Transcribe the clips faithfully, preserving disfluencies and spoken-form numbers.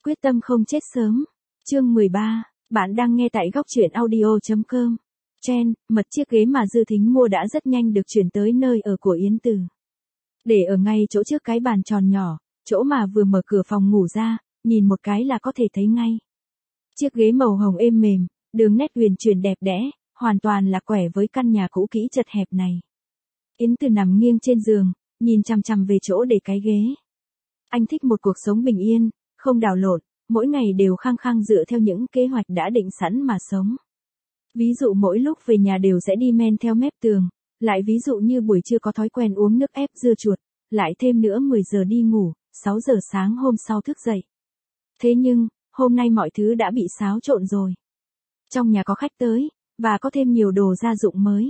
Quyết tâm không chết sớm. Chương mười ba, bạn đang nghe tại góc truyện audio chấm com. Chen, mật chiếc ghế mà Dư Thính mua đã rất nhanh được chuyển tới nơi ở của Yến Từ. Để ở ngay chỗ trước cái bàn tròn nhỏ, chỗ mà vừa mở cửa phòng ngủ ra, nhìn một cái là có thể thấy ngay. Chiếc ghế màu hồng êm mềm, đường nét huyền chuyển đẹp đẽ, hoàn toàn là quẻ với căn nhà cũ kỹ chật hẹp này. Yến Từ nằm nghiêng trên giường, nhìn chằm chằm về chỗ để cái ghế. Anh thích một cuộc sống bình yên, không đảo lộn, mỗi ngày đều khăng khăng dựa theo những kế hoạch đã định sẵn mà sống. Ví dụ mỗi lúc về nhà đều sẽ đi men theo mép tường, lại ví dụ như buổi trưa có thói quen uống nước ép dưa chuột, lại thêm nữa mười giờ đi ngủ, sáu giờ sáng hôm sau thức dậy. Thế nhưng, hôm nay mọi thứ đã bị xáo trộn rồi. Trong nhà có khách tới, và có thêm nhiều đồ gia dụng mới.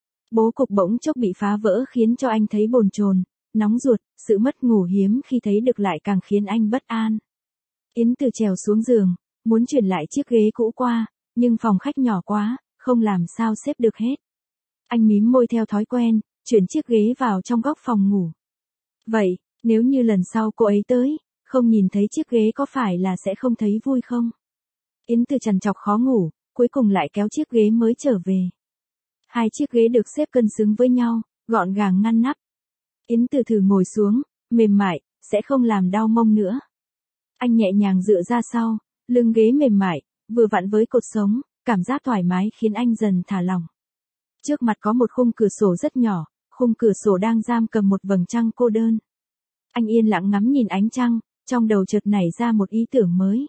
Bố cục bỗng chốc bị phá vỡ khiến cho anh thấy bồn chồn, nóng ruột, sự mất ngủ hiếm khi thấy được lại càng khiến anh bất an. Yến Từ trèo xuống giường, muốn chuyển lại chiếc ghế cũ qua, nhưng phòng khách nhỏ quá, không làm sao xếp được hết. Anh mím môi theo thói quen, chuyển chiếc ghế vào trong góc phòng ngủ. Vậy, nếu như lần sau cô ấy tới, không nhìn thấy chiếc ghế có phải là sẽ không thấy vui không? Yến Từ trằn trọc khó ngủ, cuối cùng lại kéo chiếc ghế mới trở về. Hai chiếc ghế được xếp cân xứng với nhau, gọn gàng ngăn nắp. Yến Từ thử ngồi xuống, mềm mại, sẽ không làm đau mông nữa. Anh nhẹ nhàng dựa ra sau, lưng ghế mềm mại, vừa vặn với cột sống, cảm giác thoải mái khiến anh dần thả lỏng. Trước mặt có một khung cửa sổ rất nhỏ, khung cửa sổ đang giam cầm một vầng trăng cô đơn. Anh yên lặng ngắm nhìn ánh trăng, trong đầu chợt nảy ra một ý tưởng mới.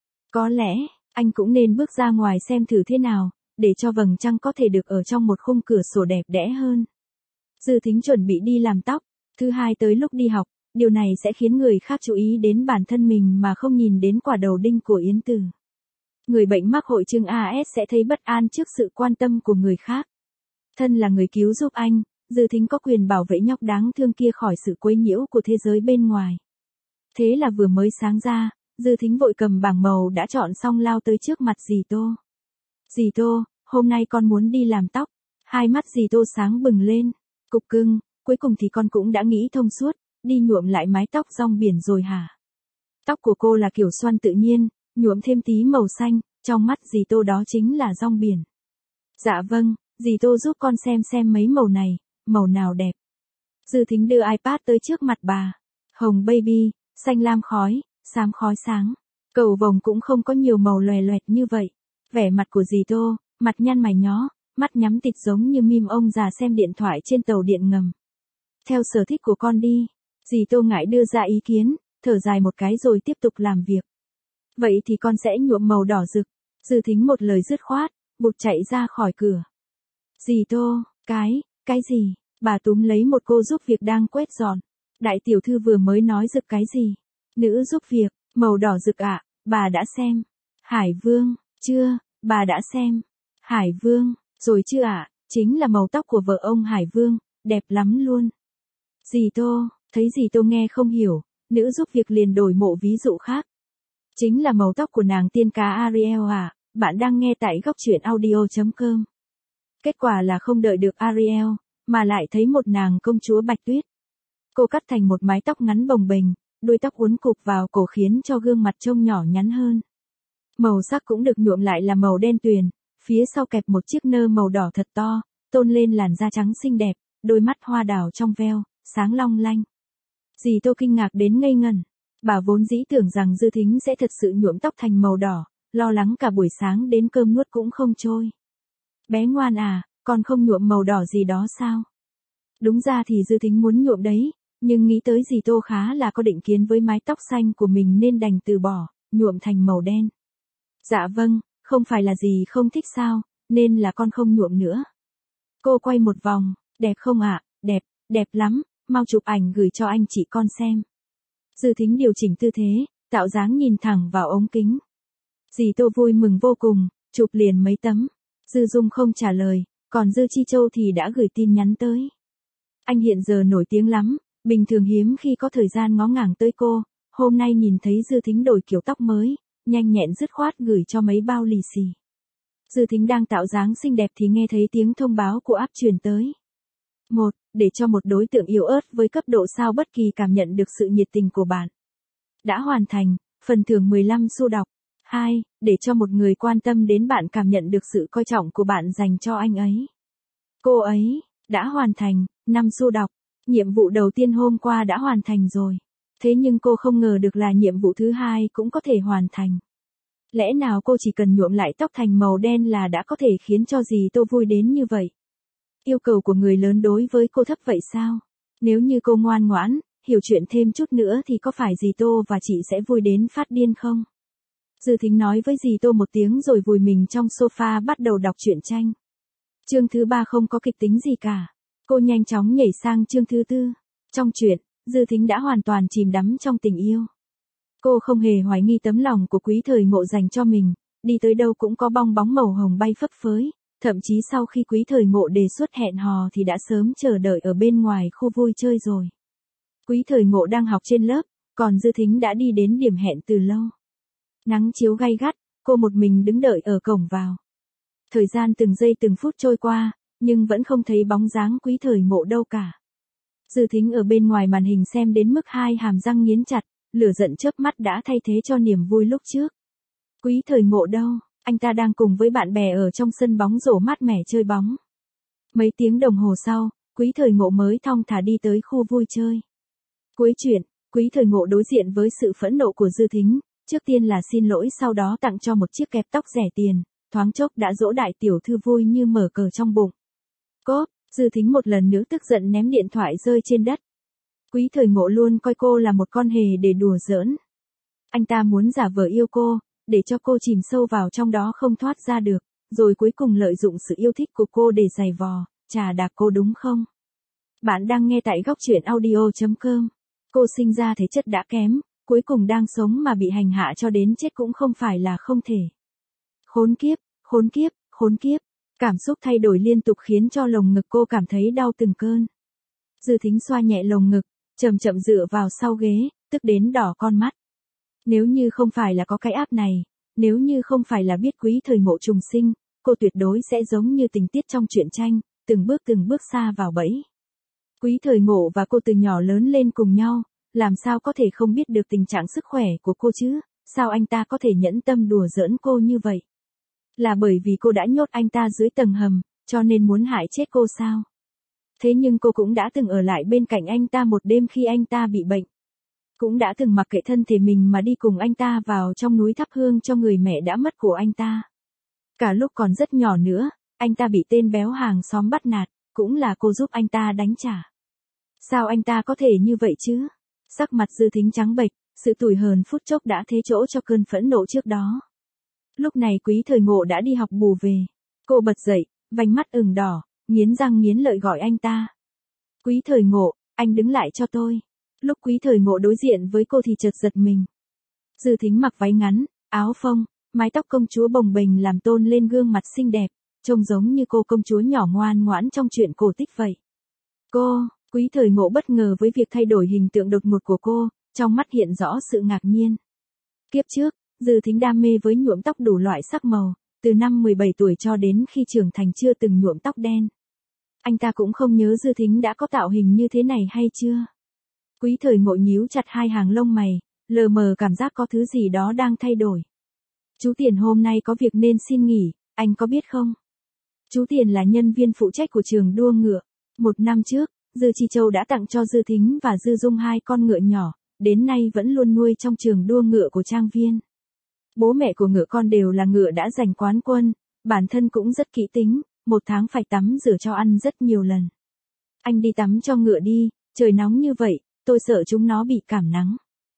Có lẽ, anh cũng nên bước ra ngoài xem thử thế nào, để cho vầng trăng có thể được ở trong một khung cửa sổ đẹp đẽ hơn. Dư Thính chuẩn bị đi làm tóc, thứ hai tới lúc đi học, điều này sẽ khiến người khác chú ý đến bản thân mình mà không nhìn đến quả đầu đinh của Yến Từ. Người bệnh mắc hội chứng a ét sẽ thấy bất an trước sự quan tâm của người khác. Thân là người cứu giúp anh, Dư Thính có quyền bảo vệ nhóc đáng thương kia khỏi sự quấy nhiễu của thế giới bên ngoài. Thế là vừa mới sáng ra, Dư Thính vội cầm bảng màu đã chọn xong lao tới trước mặt dì Tô. Dì Tô, hôm nay con muốn đi làm tóc. Hai mắt dì Tô sáng bừng lên. Cục cưng, cuối cùng thì con cũng đã nghĩ thông suốt, đi nhuộm lại mái tóc rong biển rồi hả? Tóc của cô là kiểu xoăn tự nhiên, nhuộm thêm tí màu xanh, trong mắt dì Tô đó chính là rong biển. Dạ vâng, dì Tô giúp con xem xem mấy màu này, màu nào đẹp. Dư Thính đưa iPad tới trước mặt bà. Hồng baby, xanh lam khói, xám khói sáng. Cầu vồng cũng không có nhiều màu loè loẹt như vậy. Vẻ mặt của dì Tô, mặt nhăn mày nhó, mắt nhắm tịt giống như meme ông già xem điện thoại trên tàu điện ngầm. Theo sở thích của con đi. Dì Tô ngại đưa ra ý kiến, thở dài một cái rồi tiếp tục làm việc. Vậy thì con sẽ nhuộm màu đỏ rực. Dư Thính một lời dứt khoát, vụt chạy ra khỏi cửa. Dì Tô, cái, cái gì? Bà túm lấy một cô giúp việc đang quét dọn. Đại tiểu thư vừa mới nói rực cái gì? Nữ giúp việc, màu đỏ rực ạ, à, bà đã xem. Hải Vương, chưa, bà đã xem. Hải Vương, rồi chưa ạ, à, chính là màu tóc của vợ ông Hải Vương, đẹp lắm luôn. Dì Tô, thấy dì Tô nghe không hiểu, nữ giúp việc liền đổi mộ ví dụ khác. Chính là màu tóc của nàng tiên cá Ariel à, bạn đang nghe tại góc truyện audio chấm com. Kết quả là không đợi được Ariel, mà lại thấy một nàng công chúa Bạch Tuyết. Cô cắt thành một mái tóc ngắn bồng bềnh, đuôi tóc uốn cụp vào cổ khiến cho gương mặt trông nhỏ nhắn hơn. Màu sắc cũng được nhuộm lại là màu đen tuyền, phía sau kẹp một chiếc nơ màu đỏ thật to, tôn lên làn da trắng xinh đẹp, đôi mắt hoa đào trong veo, sáng long lanh. Dì Tô kinh ngạc đến ngây ngẩn. Bà vốn dĩ tưởng rằng Dư Thính sẽ thật sự nhuộm tóc thành màu đỏ, lo lắng cả buổi sáng đến cơm nuốt cũng không trôi. Bé ngoan à, con không nhuộm màu đỏ gì đó sao? Đúng ra thì Dư Thính muốn nhuộm đấy, nhưng nghĩ tới dì Tô khá là có định kiến với mái tóc xanh của mình nên đành từ bỏ, nhuộm thành màu đen. Dạ vâng, không phải là dì không thích sao, nên là con không nhuộm nữa. Cô quay một vòng, đẹp không ạ? À? Đẹp, đẹp lắm, mau chụp ảnh gửi cho anh chị con xem. Dư Thính điều chỉnh tư thế, tạo dáng nhìn thẳng vào ống kính. Dì Tô vui mừng vô cùng, chụp liền mấy tấm. Dư Dung không trả lời, còn Dư Chi Châu thì đã gửi tin nhắn tới. Anh hiện giờ nổi tiếng lắm, bình thường hiếm khi có thời gian ngó ngàng tới cô, hôm nay nhìn thấy Dư Thính đổi kiểu tóc mới, nhanh nhẹn dứt khoát gửi cho mấy bao lì xì. Dư Thính đang tạo dáng xinh đẹp thì nghe thấy tiếng thông báo của app truyền tới. Một, để cho một đối tượng yếu ớt với cấp độ sao bất kỳ cảm nhận được sự nhiệt tình của bạn. Đã hoàn thành, Phần thưởng mười lăm xu đọc. hai. Để cho một người quan tâm đến bạn cảm nhận được sự coi trọng của bạn dành cho anh ấy. Cô ấy đã hoàn thành. năm xu đọc. Nhiệm vụ đầu tiên hôm qua đã hoàn thành rồi. Thế nhưng cô không ngờ được là nhiệm vụ thứ hai cũng có thể hoàn thành. Lẽ nào cô chỉ cần nhuộm lại tóc thành màu đen là đã có thể khiến cho dì Tô vui đến như vậy? Yêu cầu của người lớn đối với cô thấp vậy sao? Nếu như cô ngoan ngoãn, hiểu chuyện thêm chút nữa thì có phải dì Tô và chị sẽ vui đến phát điên không? Dư Thính nói với dì Tô một tiếng rồi vùi mình trong sofa bắt đầu đọc truyện tranh. Chương thứ ba không có kịch tính gì cả. Cô nhanh chóng nhảy sang chương thứ tư. Trong truyện, Dư Thính đã hoàn toàn chìm đắm trong tình yêu. Cô không hề hoài nghi tấm lòng của Quý Thời Ngộ dành cho mình, đi tới đâu cũng có bong bóng màu hồng bay phấp phới, thậm chí sau khi Quý Thời Ngộ đề xuất hẹn hò thì đã sớm chờ đợi ở bên ngoài khu vui chơi rồi. Quý Thời Ngộ đang học trên lớp, còn Dư Thính đã đi đến điểm hẹn từ lâu. Nắng chiếu gay gắt, cô một mình đứng đợi ở cổng vào. Thời gian từng giây từng phút trôi qua, nhưng vẫn không thấy bóng dáng Quý Thời Ngộ đâu cả. Dư Thính ở bên ngoài màn hình xem đến mức hai hàm răng nghiến chặt, lửa giận chớp mắt đã thay thế cho niềm vui lúc trước. Quý Thời Ngộ đâu? Anh ta đang cùng với bạn bè ở trong sân bóng rổ mát mẻ chơi bóng. Mấy tiếng đồng hồ sau, Quý Thời Ngộ mới thong thả đi tới khu vui chơi. Cuối chuyện, Quý Thời Ngộ đối diện với sự phẫn nộ của Dư Thính, trước tiên là xin lỗi sau đó tặng cho một chiếc kẹp tóc rẻ tiền, thoáng chốc đã dỗ đại tiểu thư vui như mở cờ trong bụng. Cốp, Dư Thính một lần nữa tức giận ném điện thoại rơi trên đất. Quý Thời Ngộ luôn coi cô là một con hề để đùa giỡn. Anh ta muốn giả vờ yêu cô, để cho cô chìm sâu vào trong đó không thoát ra được, rồi cuối cùng lợi dụng sự yêu thích của cô để giày vò, trà đạp cô đúng không? Bạn đang nghe tại góc truyện audio chấm com. Cô sinh ra thể chất đã kém, cuối cùng đang sống mà bị hành hạ cho đến chết cũng không phải là không thể. Khốn kiếp, khốn kiếp, khốn kiếp. Cảm xúc thay đổi liên tục khiến cho lồng ngực cô cảm thấy đau từng cơn. Dư Thính xoa nhẹ lồng ngực, chậm chậm dựa vào sau ghế, tức đến đỏ con mắt. Nếu như không phải là có cái áp này, nếu như không phải là biết Quý Thời Ngộ trùng sinh, cô tuyệt đối sẽ giống như tình tiết trong truyện tranh, từng bước từng bước xa vào bẫy. Quý Thời Ngộ và cô từ nhỏ lớn lên cùng nhau, làm sao có thể không biết được tình trạng sức khỏe của cô chứ, sao anh ta có thể nhẫn tâm đùa giỡn cô như vậy? Là bởi vì cô đã nhốt anh ta dưới tầng hầm, cho nên muốn hại chết cô sao? Thế nhưng cô cũng đã từng ở lại bên cạnh anh ta một đêm khi anh ta bị bệnh. Cũng đã từng mặc kệ thân thể mình mà đi cùng anh ta vào trong núi thắp hương cho người mẹ đã mất của anh ta. Cả lúc còn rất nhỏ nữa, anh ta bị tên béo hàng xóm bắt nạt, cũng là cô giúp anh ta đánh trả. Sao anh ta có thể như vậy chứ? Sắc mặt Dư Thính trắng bệch, sự tủi hờn phút chốc đã thế chỗ cho cơn phẫn nộ trước đó. Lúc này Quý Thời Ngộ đã đi học bù về. Cô bật dậy, vành mắt ửng đỏ, nghiến răng nghiến lợi gọi anh ta. Quý Thời Ngộ, anh đứng lại cho tôi. Lúc Quý Thời Ngộ đối diện với cô thì chợt giật mình. Dư Thính mặc váy ngắn, áo phông, mái tóc công chúa bồng bềnh làm tôn lên gương mặt xinh đẹp, trông giống như cô công chúa nhỏ ngoan ngoãn trong truyện cổ tích vậy. Cô, Quý Thời Ngộ bất ngờ với việc thay đổi hình tượng đột ngột của cô, trong mắt hiện rõ sự ngạc nhiên. Kiếp trước, Dư Thính đam mê với nhuộm tóc đủ loại sắc màu, từ năm mười bảy tuổi cho đến khi trưởng thành chưa từng nhuộm tóc đen. Anh ta cũng không nhớ Dư Thính đã có tạo hình như thế này hay chưa. Quý Thời Ngộ nhíu chặt hai hàng lông mày, lờ mờ cảm giác có thứ gì đó đang thay đổi. Chú Tiền hôm nay có việc nên xin nghỉ, anh có biết không? Chú Tiền là nhân viên phụ trách của trường đua ngựa. Một năm trước, Dư Chi Châu đã tặng cho Dư Thính và Dư Dung hai con ngựa nhỏ, đến nay vẫn luôn nuôi trong trường đua ngựa của trang viên. Bố mẹ của ngựa con đều là ngựa đã giành quán quân, bản thân cũng rất kỹ tính, một tháng phải tắm rửa cho ăn rất nhiều lần. Anh đi tắm cho ngựa đi, trời nóng như vậy, tôi sợ chúng nó bị cảm nắng.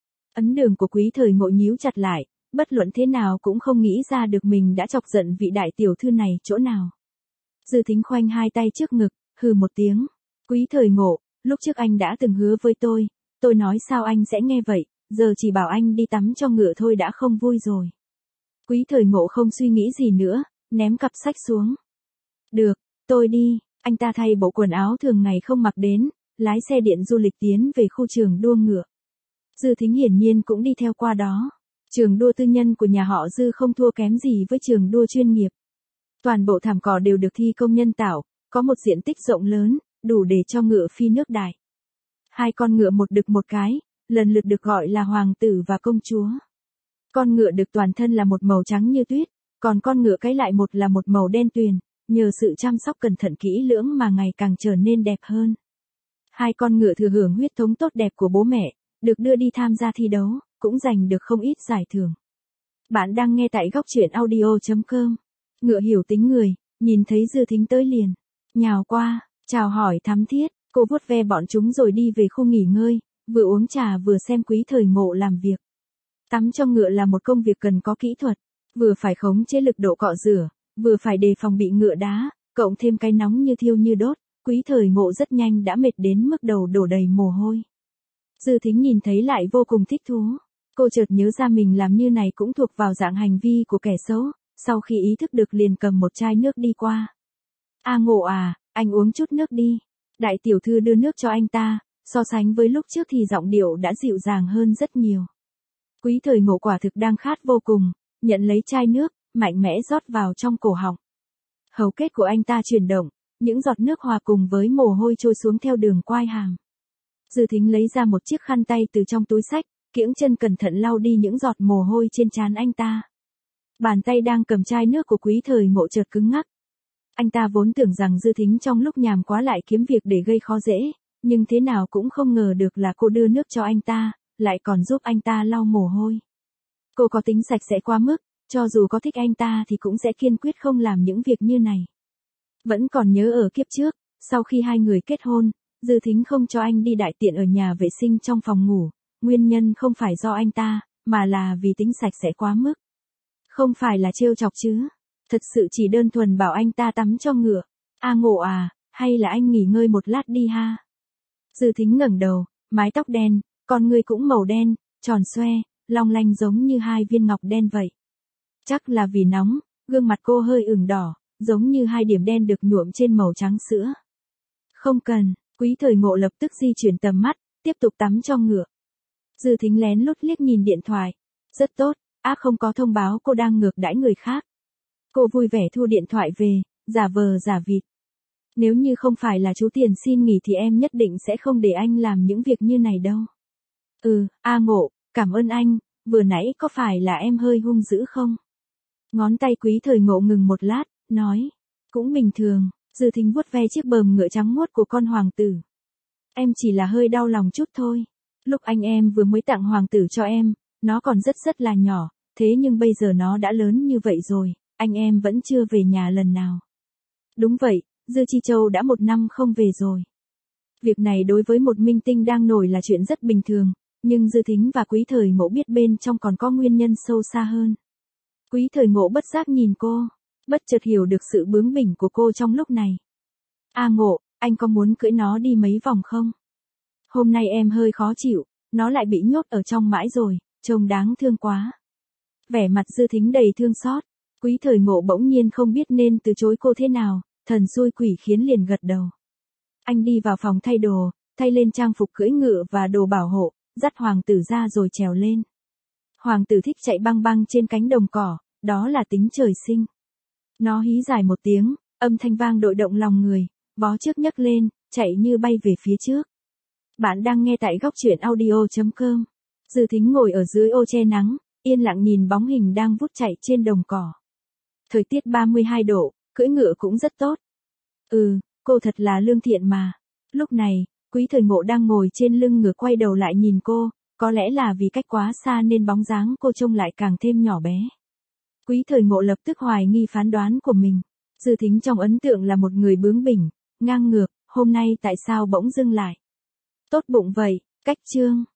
Ấn đường của Quý Thời Ngộ nhíu chặt lại, bất luận thế nào cũng không nghĩ ra được mình đã chọc giận vị đại tiểu thư này chỗ nào. Dư Thính khoanh hai tay trước ngực, hừ một tiếng. Quý Thời Ngộ, lúc trước anh đã từng hứa với tôi, tôi nói sao anh sẽ nghe vậy, giờ chỉ bảo anh đi tắm cho ngựa thôi đã không vui rồi. Quý Thời Ngộ không suy nghĩ gì nữa, ném cặp sách xuống. Được, tôi đi, anh ta thay bộ quần áo thường ngày không mặc đến, lái xe điện du lịch tiến về khu trường đua ngựa. Dư Thính hiển nhiên cũng đi theo qua đó. Trường đua tư nhân của nhà họ Dư không thua kém gì với trường đua chuyên nghiệp. Toàn bộ thảm cỏ đều được thi công nhân tạo, có một diện tích rộng lớn, đủ để cho ngựa phi nước đại. Hai con ngựa một đực một cái, lần lượt được gọi là hoàng tử và công chúa. Con ngựa đực toàn thân là một màu trắng như tuyết, còn con ngựa cái lại một là một màu đen tuyền, nhờ sự chăm sóc cẩn thận kỹ lưỡng mà ngày càng trở nên đẹp hơn. Hai con ngựa thừa hưởng huyết thống tốt đẹp của bố mẹ, được đưa đi tham gia thi đấu, cũng giành được không ít giải thưởng. Bạn đang nghe tại góc truyện audio chấm com. Ngựa hiểu tính người, nhìn thấy Dư Thính tới liền, nhào qua, chào hỏi thắm thiết, cô vuốt ve bọn chúng rồi đi về khu nghỉ ngơi, vừa uống trà vừa xem Quý Thời Ngộ làm việc. Tắm cho ngựa là một công việc cần có kỹ thuật, vừa phải khống chế lực độ cọ rửa, vừa phải đề phòng bị ngựa đá, cộng thêm cái nóng như thiêu như đốt, Quý Thời Ngộ rất nhanh đã mệt đến mức đầu đổ đầy mồ hôi. Dư Thính nhìn thấy lại vô cùng thích thú, cô chợt nhớ ra mình làm như này cũng thuộc vào dạng hành vi của kẻ xấu, sau khi ý thức được liền cầm một chai nước đi qua. A Ngộ à, anh uống chút nước đi. Đại tiểu thư đưa nước cho anh ta, so sánh với lúc trước thì giọng điệu đã dịu dàng hơn rất nhiều. Quý Thời Ngộ quả thực đang khát vô cùng, nhận lấy chai nước, mạnh mẽ rót vào trong cổ họng. Hầu kết của anh ta chuyển động, những giọt nước hòa cùng với mồ hôi trôi xuống theo đường quai hàm. Dư Thính lấy ra một chiếc khăn tay từ trong túi xách, kiễng chân cẩn thận lau đi những giọt mồ hôi trên trán anh ta. Bàn tay đang cầm chai nước của Quý Thời Ngộ chợt cứng ngắc. Anh ta vốn tưởng rằng Dư Thính trong lúc nhàm quá lại kiếm việc để gây khó dễ, nhưng thế nào cũng không ngờ được là cô đưa nước cho anh ta, lại còn giúp anh ta lau mồ hôi. Cô có tính sạch sẽ quá mức, cho dù có thích anh ta thì cũng sẽ kiên quyết không làm những việc như này. Vẫn còn nhớ ở kiếp trước, sau khi hai người kết hôn, Dư Thính không cho anh đi đại tiện ở nhà vệ sinh trong phòng ngủ, nguyên nhân không phải do anh ta, mà là vì tính sạch sẽ quá mức. Không phải là trêu chọc chứ, thật sự chỉ đơn thuần bảo anh ta tắm cho ngựa. A Ngộ à, hay là anh nghỉ ngơi một lát đi ha. Dư Thính ngẩng đầu, mái tóc đen, con người cũng màu đen, tròn xoe, long lanh giống như hai viên ngọc đen vậy. Chắc là vì nóng, gương mặt cô hơi ửng đỏ, giống như hai điểm đen được nhuộm trên màu trắng sữa. Không cần, Quý Thời Ngộ lập tức di chuyển tầm mắt, tiếp tục tắm cho ngựa. Dư Thính lén lút liếc nhìn điện thoại. Rất tốt, ác không có thông báo cô đang ngược đãi người khác. Cô vui vẻ thu điện thoại về, giả vờ giả vịt. Nếu như không phải là chú Tiền xin nghỉ thì em nhất định sẽ không để anh làm những việc như này đâu. Ừ, A Ngộ, cảm ơn anh, vừa nãy có phải là em hơi hung dữ không? Ngón tay Quý Thời Ngộ ngừng một lát, nói. Cũng bình thường. Dư Thính vuốt ve chiếc bờm ngựa trắng muốt của con hoàng tử. Em chỉ là hơi đau lòng chút thôi. Lúc anh em vừa mới tặng hoàng tử cho em, nó còn rất rất là nhỏ, thế nhưng bây giờ nó đã lớn như vậy rồi, anh em vẫn chưa về nhà lần nào. Đúng vậy, Dư Chi Châu đã một năm không về rồi. Việc này đối với một minh tinh đang nổi là chuyện rất bình thường, nhưng Dư Thính và Quý Thời Ngộ biết bên trong còn có nguyên nhân sâu xa hơn. Quý Thời Ngộ bất giác nhìn cô, bất chợt hiểu được sự bướng bỉnh của cô trong lúc này. A Ngộ, anh có muốn cưỡi nó đi mấy vòng không? Hôm nay em hơi khó chịu, nó lại bị nhốt ở trong mãi rồi, trông đáng thương quá. Vẻ mặt Dư Thính đầy thương xót, Quý Thời Ngộ bỗng nhiên không biết nên từ chối cô thế nào, thần xui quỷ khiến liền gật đầu. Anh đi vào phòng thay đồ, thay lên trang phục cưỡi ngựa và đồ bảo hộ, dắt hoàng tử ra rồi trèo lên. Hoàng tử thích chạy băng băng trên cánh đồng cỏ, đó là tính trời sinh. Nó hí dài một tiếng, âm thanh vang đội động lòng người, vó trước nhấc lên, chạy như bay về phía trước. Bạn đang nghe tại góc truyện audio chấm com. Dư Thính ngồi ở dưới ô che nắng, yên lặng nhìn bóng hình đang vút chạy trên đồng cỏ. Thời tiết ba mươi hai độ, cưỡi ngựa cũng rất tốt. Ừ, cô thật là lương thiện mà. Lúc này, Quý Thời Ngộ đang ngồi trên lưng ngựa quay đầu lại nhìn cô, có lẽ là vì cách quá xa nên bóng dáng cô trông lại càng thêm nhỏ bé. Quý Thời Ngộ lập tức hoài nghi phán đoán của mình. Dư Thính trong ấn tượng là một người bướng bỉnh, ngang ngược, hôm nay tại sao bỗng dưng lại tốt bụng vậy, cách chương.